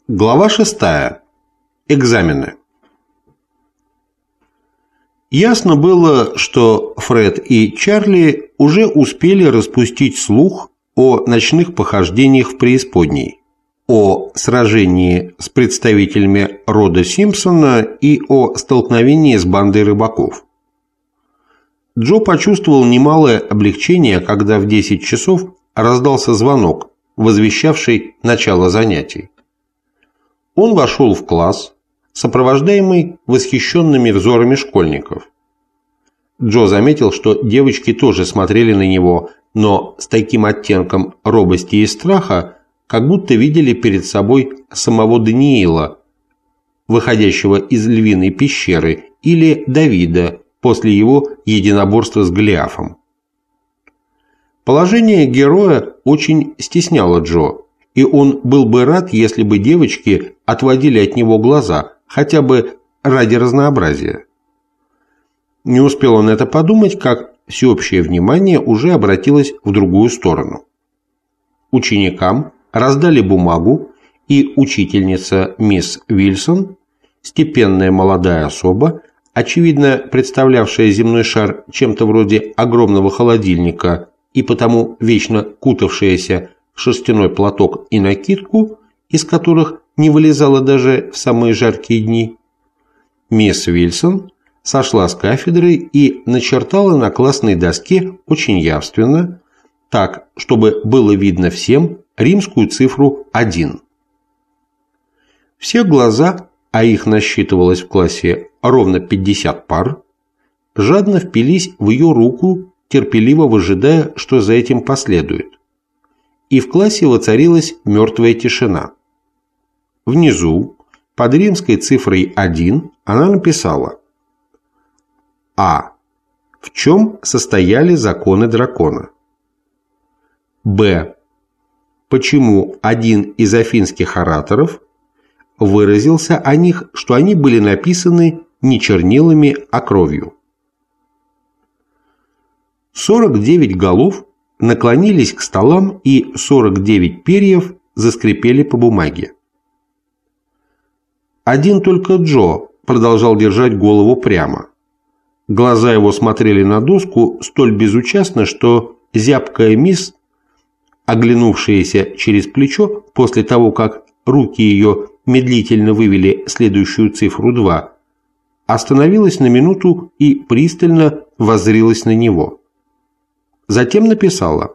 Глава 6. Экзамены. Ясно было, что Фред и Чарли уже успели распустить слух о ночных похождениях в преисподней, о сражении с представителями рода Симпсона и о столкновении с бандой рыбаков. Джо почувствовал немалое облегчение, когда в 10 часов раздался звонок, возвещавший начало занятий. Он вошел в класс, сопровождаемый восхищенными взорами школьников. Джо заметил, что девочки тоже смотрели на него, но с таким оттенком робости и страха, как будто видели перед собой самого Даниила, выходящего из львиной пещеры, или Давида после его единоборства с Голиафом. Положение героя очень стесняло Джо, и он был бы рад, если бы девочки отводили от него глаза, хотя бы ради разнообразия. Не успел он это подумать, как всеобщее внимание уже обратилось в другую сторону. Ученикам раздали бумагу, и учительница мисс Вильсон, степенная молодая особа, очевидно представлявшая земной шар чем-то вроде огромного холодильника и потому вечно кутавшаяся в шерстяной платок и накидку, из которых не вылезала даже в самые жаркие дни, мисс Вильсон сошла с кафедры и начертала на классной доске очень явственно, так, чтобы было видно всем, римскую цифру 1. Все глаза, а их насчитывалось в классе ровно 50 пар, жадно впились в ее руку, терпеливо выжидая, что за этим последует. И в классе воцарилась мертвая тишина. Внизу, под римской цифрой 1, она написала: А. В чем состояли законы дракона? Б. Почему один из афинских ораторов выразился о них, что они были написаны не чернилами, а кровью? 49 голов наклонились к столам, и 49 перьев заскрипели по бумаге. Один только Джо продолжал держать голову прямо. Глаза его смотрели на доску столь безучастно, что зябкая мисс, оглянувшаяся через плечо после того, как руки ее медлительно вывели следующую цифру 2, остановилась на минуту и пристально воззрилась на него. Затем написала: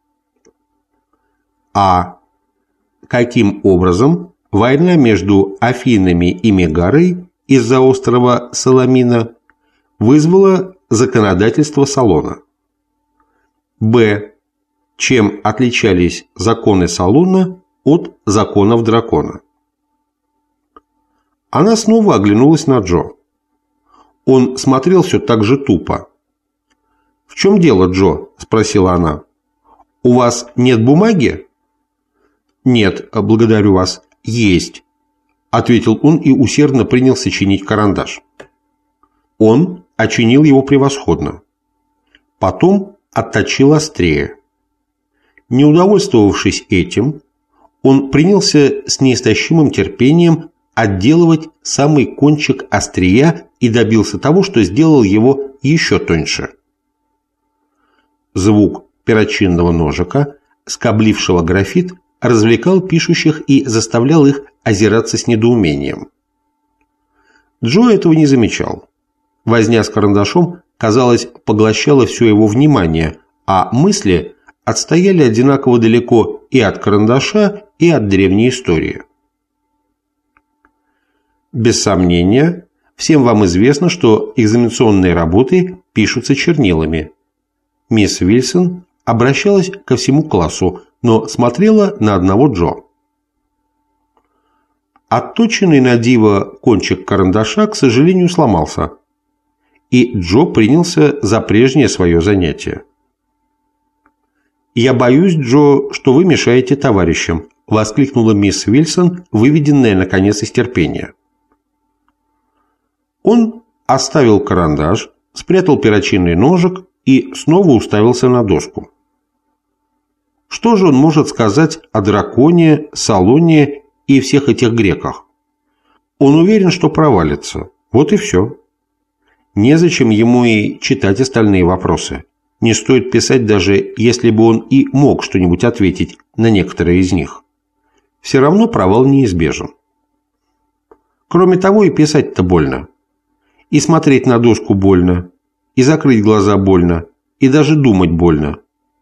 А. Каким образом война между Афинами и Мегарой из-за острова Саламина вызвала законодательство Солона? Б. Чем отличались законы Солона от законов дракона? Она снова оглянулась на Джо. Он смотрел все так же тупо. «В чем дело, Джо?» – спросила она. «У вас нет бумаги?» «Нет, благодарю вас, есть», – ответил он и усердно принялся чинить карандаш. Он очинил его превосходно. Потом отточил острее. Не удовольствовавшись этим, он принялся с неистощимым терпением отделывать самый кончик острия и добился того, что сделал его еще тоньше. Звук перочинного ножика, скоблившего графит, развлекал пишущих и заставлял их озираться с недоумением. Джо этого не замечал. Возня с карандашом, казалось, поглощала все его внимание, а мысли отстояли одинаково далеко и от карандаша, и от древней истории. Без сомнения, всем вам известно, что экзаменационные работы пишутся чернилами. Мисс Вильсон обращалась ко всему классу, но смотрела на одного Джо. Отточенный на диво кончик карандаша, к сожалению, сломался, и Джо принялся за прежнее свое занятие. «Я боюсь, Джо, что вы мешаете товарищам», – воскликнула мисс Вильсон, выведенная, наконец, из терпения. Он оставил карандаш, спрятал перочинный ножик и снова уставился на доску. Что же он может сказать о драконе, Солоне и всех этих греках. Он уверен, что провалится. Вот и все. Незачем ему и читать остальные вопросы. Не стоит писать, даже если бы он и мог что-нибудь ответить на некоторые из них. Все равно провал неизбежен. Кроме того, и писать-то больно. И смотреть на доску больно, и закрыть глаза больно, и даже думать больно.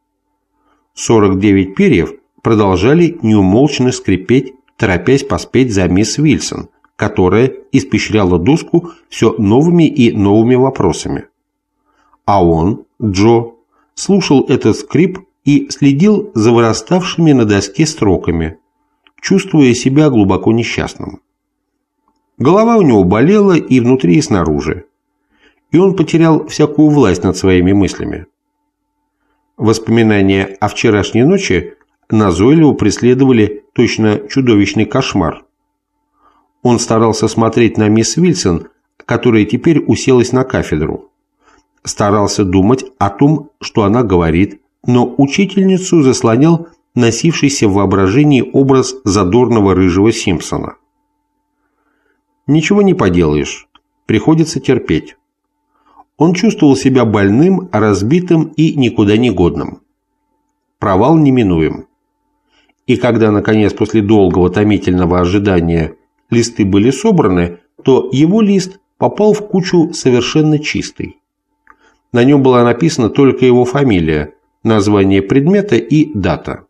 49 перьев продолжали неумолчно скрипеть, торопясь поспеть за мисс Вильсон, которая испещряла доску все новыми и новыми вопросами. А он, Джо, слушал этот скрип и следил за выраставшими на доске строками, чувствуя себя глубоко несчастным. Голова у него болела и внутри, и снаружи, и он потерял всякую власть над своими мыслями. Воспоминания о вчерашней ночи назойливо преследовали точно чудовищный кошмар. Он старался смотреть на мисс Вильсон, которая теперь уселась на кафедру. Старался думать о том, что она говорит, но учительницу заслонял носившийся в воображении образ задорного рыжего Симпсона. Ничего не поделаешь, приходится терпеть. Он чувствовал себя больным, разбитым и никуда не годным. Провал неминуем. И когда, наконец, после долгого томительного ожидания листы были собраны, то его лист попал в кучу совершенно чистый. На нем была написана только его фамилия, название предмета и дата.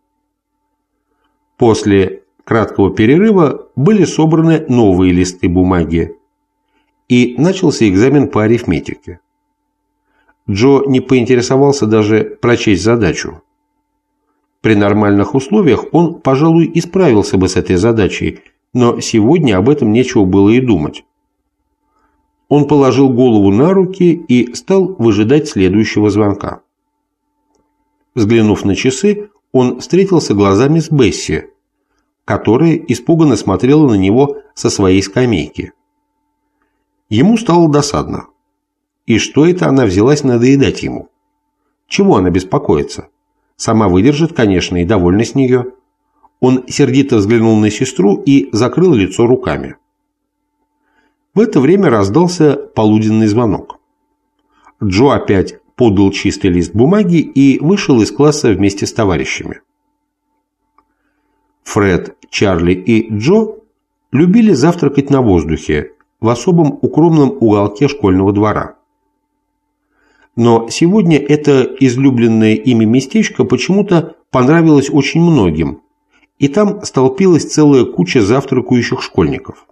После краткого перерыва были собраны новые листы бумаги, и начался экзамен по арифметике. Джо не поинтересовался даже прочесть задачу. При нормальных условиях он, пожалуй, и справился бы с этой задачей, но сегодня об этом нечего было и думать. Он положил голову на руки и стал выжидать следующего звонка. Взглянув на часы, он встретился глазами с Бесси, которая испуганно смотрела на него со своей скамейки. Ему стало досадно. И что это она взялась надоедать ему? Чего она беспокоится? Сама выдержит, конечно, и довольна с нее. Он сердито взглянул на сестру и закрыл лицо руками. В это время раздался полуденный звонок. Джо опять подал чистый лист бумаги и вышел из класса вместе с товарищами. Фред, Чарли и Джо любили завтракать на воздухе в особом укромном уголке школьного двора. Но сегодня это излюбленное ими местечко почему-то понравилось очень многим, и там столпилась целая куча завтракающих школьников.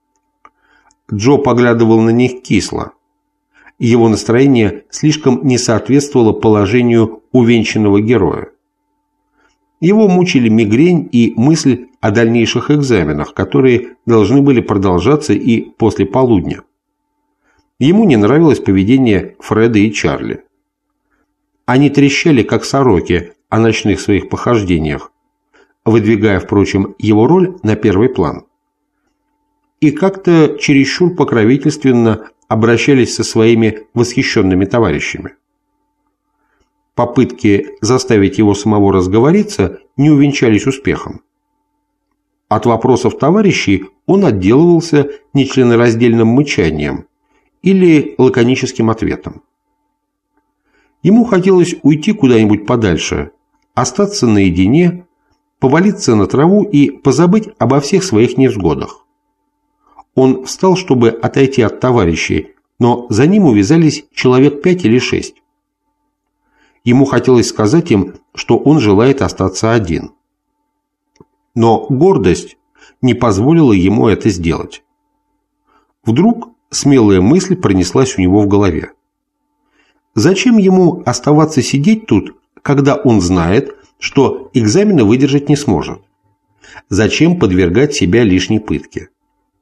Джо поглядывал на них кисло. Его настроение слишком не соответствовало положению увенчанного героя. Его мучили мигрень и мысль о дальнейших экзаменах, которые должны были продолжаться и после полудня. Ему не нравилось поведение Фреда и Чарли. Они трещали, как сороки, о ночных своих похождениях, выдвигая, впрочем, его роль на первый план. И как-то чересчур покровительственно обращались со своими восхищенными товарищами. Попытки заставить его самого разговориться не увенчались успехом. От вопросов товарищей он отделывался нечленораздельным мычанием или лаконическим ответом. Ему хотелось уйти куда-нибудь подальше, остаться наедине, повалиться на траву и позабыть обо всех своих невзгодах. Он встал, чтобы отойти от товарищей, но за ним увязались человек 5 или 6. Ему хотелось сказать им, что он желает остаться один. Но гордость не позволила ему это сделать. Вдруг смелая мысль пронеслась у него в голове. Зачем ему оставаться сидеть тут, когда он знает, что экзамены выдержать не сможет? Зачем подвергать себя лишней пытке?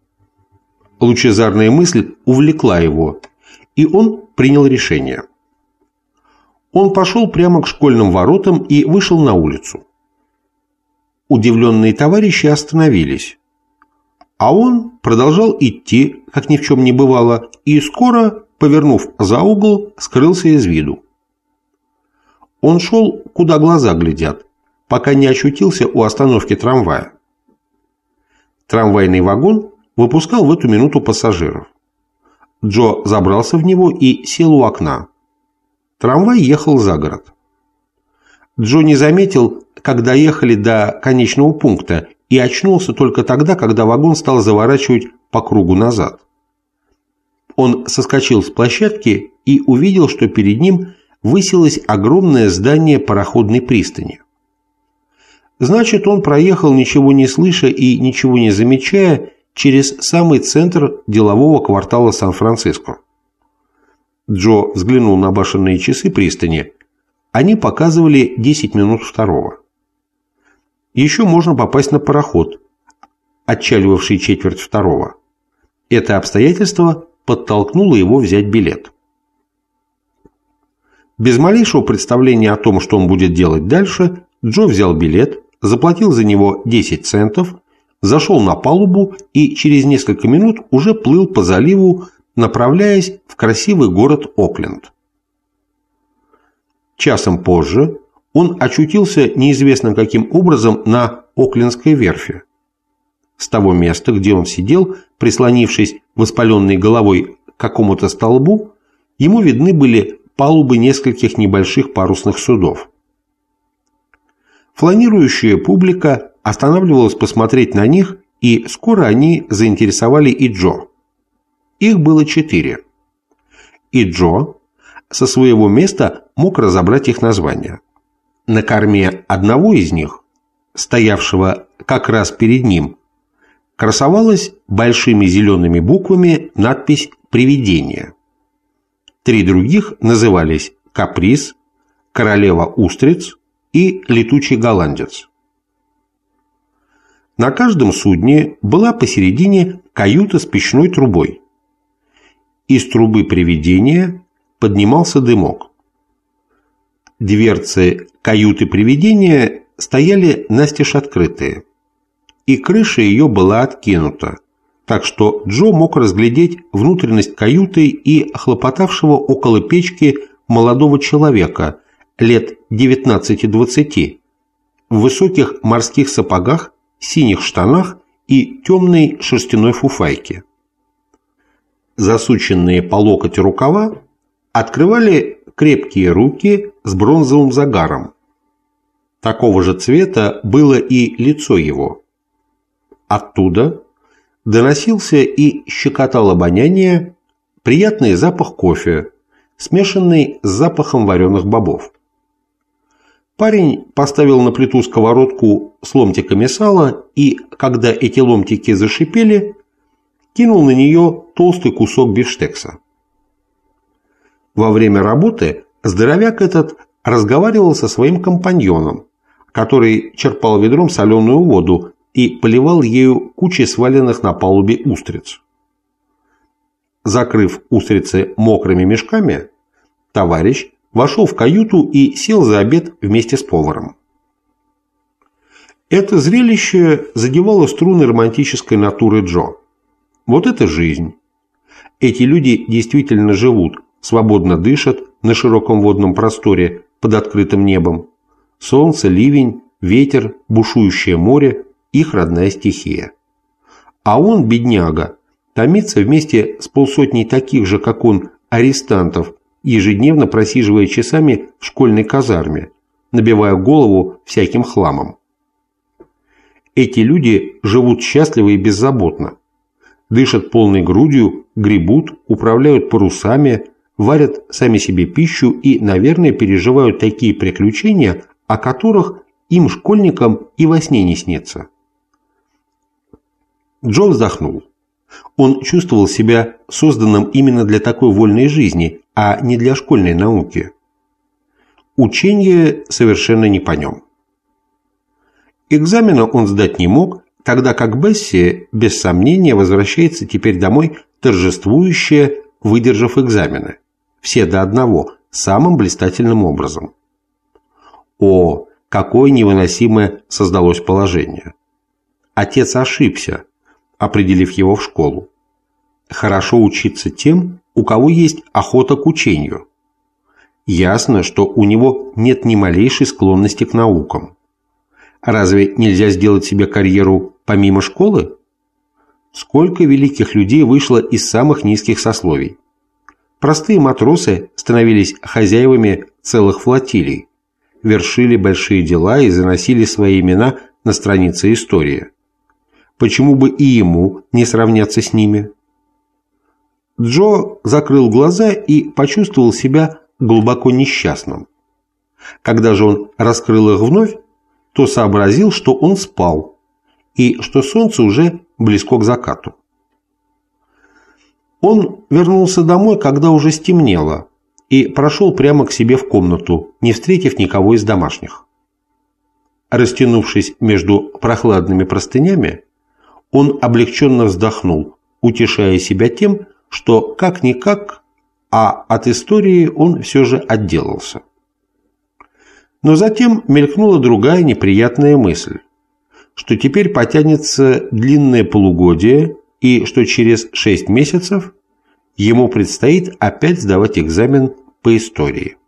Лучезарная мысль увлекла его, и он принял решение. Он пошел прямо к школьным воротам и вышел на улицу. Удивленные товарищи остановились, а он продолжал идти, как ни в чем не бывало, и скоро, повернув за угол, скрылся из виду. Он шел, куда глаза глядят, пока не очутился у остановки трамвая. Трамвайный вагон выпускал в эту минуту пассажиров. Джо забрался в него и сел у окна. Трамвай ехал за город. Джо не заметил, как доехали до конечного пункта, и очнулся только тогда, когда вагон стал заворачивать по кругу назад. Он соскочил с площадки и увидел, что перед ним высилось огромное здание пароходной пристани. Значит, он проехал, ничего не слыша и ничего не замечая, через самый центр делового квартала Сан-Франциско. Джо взглянул на башенные часы пристани. Они показывали 10 минут второго. Еще можно попасть на пароход, отчаливавший четверть второго. Это обстоятельство подтолкнуло его взять билет. Без малейшего представления о том, что он будет делать дальше, Джо взял билет, заплатил за него 10 центов, зашел на палубу и через несколько минут уже плыл по заливу, направляясь в красивый город Окленд. Часом позже он очутился неизвестно каким образом на Оклендской верфи. С того места, где он сидел, прислонившись воспаленной головой к какому-то столбу, ему видны были палубы нескольких небольших парусных судов. Фланирующая публика останавливалась посмотреть на них, и скоро они заинтересовали и Джо. Их было 4. И Джо со своего места мог разобрать их названия. На корме одного из них, стоявшего как раз перед ним, красовалась большими зелеными буквами надпись «Привидение». 3 других назывались «Каприз», «Королева устриц» и «Летучий голландец». На каждом судне была посередине каюта с печной трубой. Из трубы привидения поднимался дымок. Дверцы каюты привидения стояли настежь открытые, и крыша ее была откинута, так что Джо мог разглядеть внутренность каюты и хлопотавшего около печки молодого человека лет 19-20 в высоких морских сапогах, синих штанах и темной шерстяной фуфайке. Засученные по локоть рукава открывали крепкие руки с бронзовым загаром. Такого же цвета было и лицо его. Оттуда доносился и щекотал обоняние приятный запах кофе, смешанный с запахом вареных бобов. Парень поставил на плиту сковородку с ломтиками сала и, когда эти ломтики зашипели, кинул на нее толстый кусок бифштекса. Во время работы здоровяк этот разговаривал со своим компаньоном, который черпал ведром соленую воду и поливал ею кучи сваленных на палубе устриц. Закрыв устрицы мокрыми мешками, товарищ вошел в каюту и сел за обед вместе с поваром. Это зрелище задевало струны романтической натуры Джо. Вот это жизнь. Эти люди действительно живут, свободно дышат на широком водном просторе под открытым небом. Солнце, ливень, ветер, бушующее море – их родная стихия. А он, бедняга, томится вместе с полсотней таких же, как он, арестантов, ежедневно просиживая часами в школьной казарме, набивая голову всяким хламом. Эти люди живут счастливо и беззаботно. Дышат полной грудью, гребут, управляют парусами, варят сами себе пищу и, наверное, переживают такие приключения, о которых им, школьникам, и во сне не снится. Джо вздохнул. Он чувствовал себя созданным именно для такой вольной жизни, а не для школьной науки. Учение совершенно не по нем. Экзамена он сдать не мог, тогда как Бесси, без сомнения, возвращается теперь домой торжествующая, выдержав экзамены. Все до одного, самым блистательным образом. О, какое невыносимое создалось положение! Отец ошибся, определив его в школу. Хорошо учиться тем, у кого есть охота к учению. Ясно, что у него нет ни малейшей склонности к наукам. Разве нельзя сделать себе карьеру помимо школы? сколько великих людей вышло из самых низких сословий. Простые матросы становились хозяевами целых флотилий, вершили большие дела и заносили свои имена на страницы истории. Почему бы и ему не сравняться с ними? Джо закрыл глаза и почувствовал себя глубоко несчастным. Когда же он раскрыл их вновь, то сообразил, что он спал и что солнце уже близко к закату. Он вернулся домой, когда уже стемнело, и прошел прямо к себе в комнату, не встретив никого из домашних. Растянувшись между прохладными простынями, он облегченно вздохнул, утешая себя тем, что как-никак, а от истории он все же отделался. Но затем мелькнула другая неприятная мысль, что теперь потянется длинное полугодие и что через 6 месяцев ему предстоит опять сдавать экзамен по истории.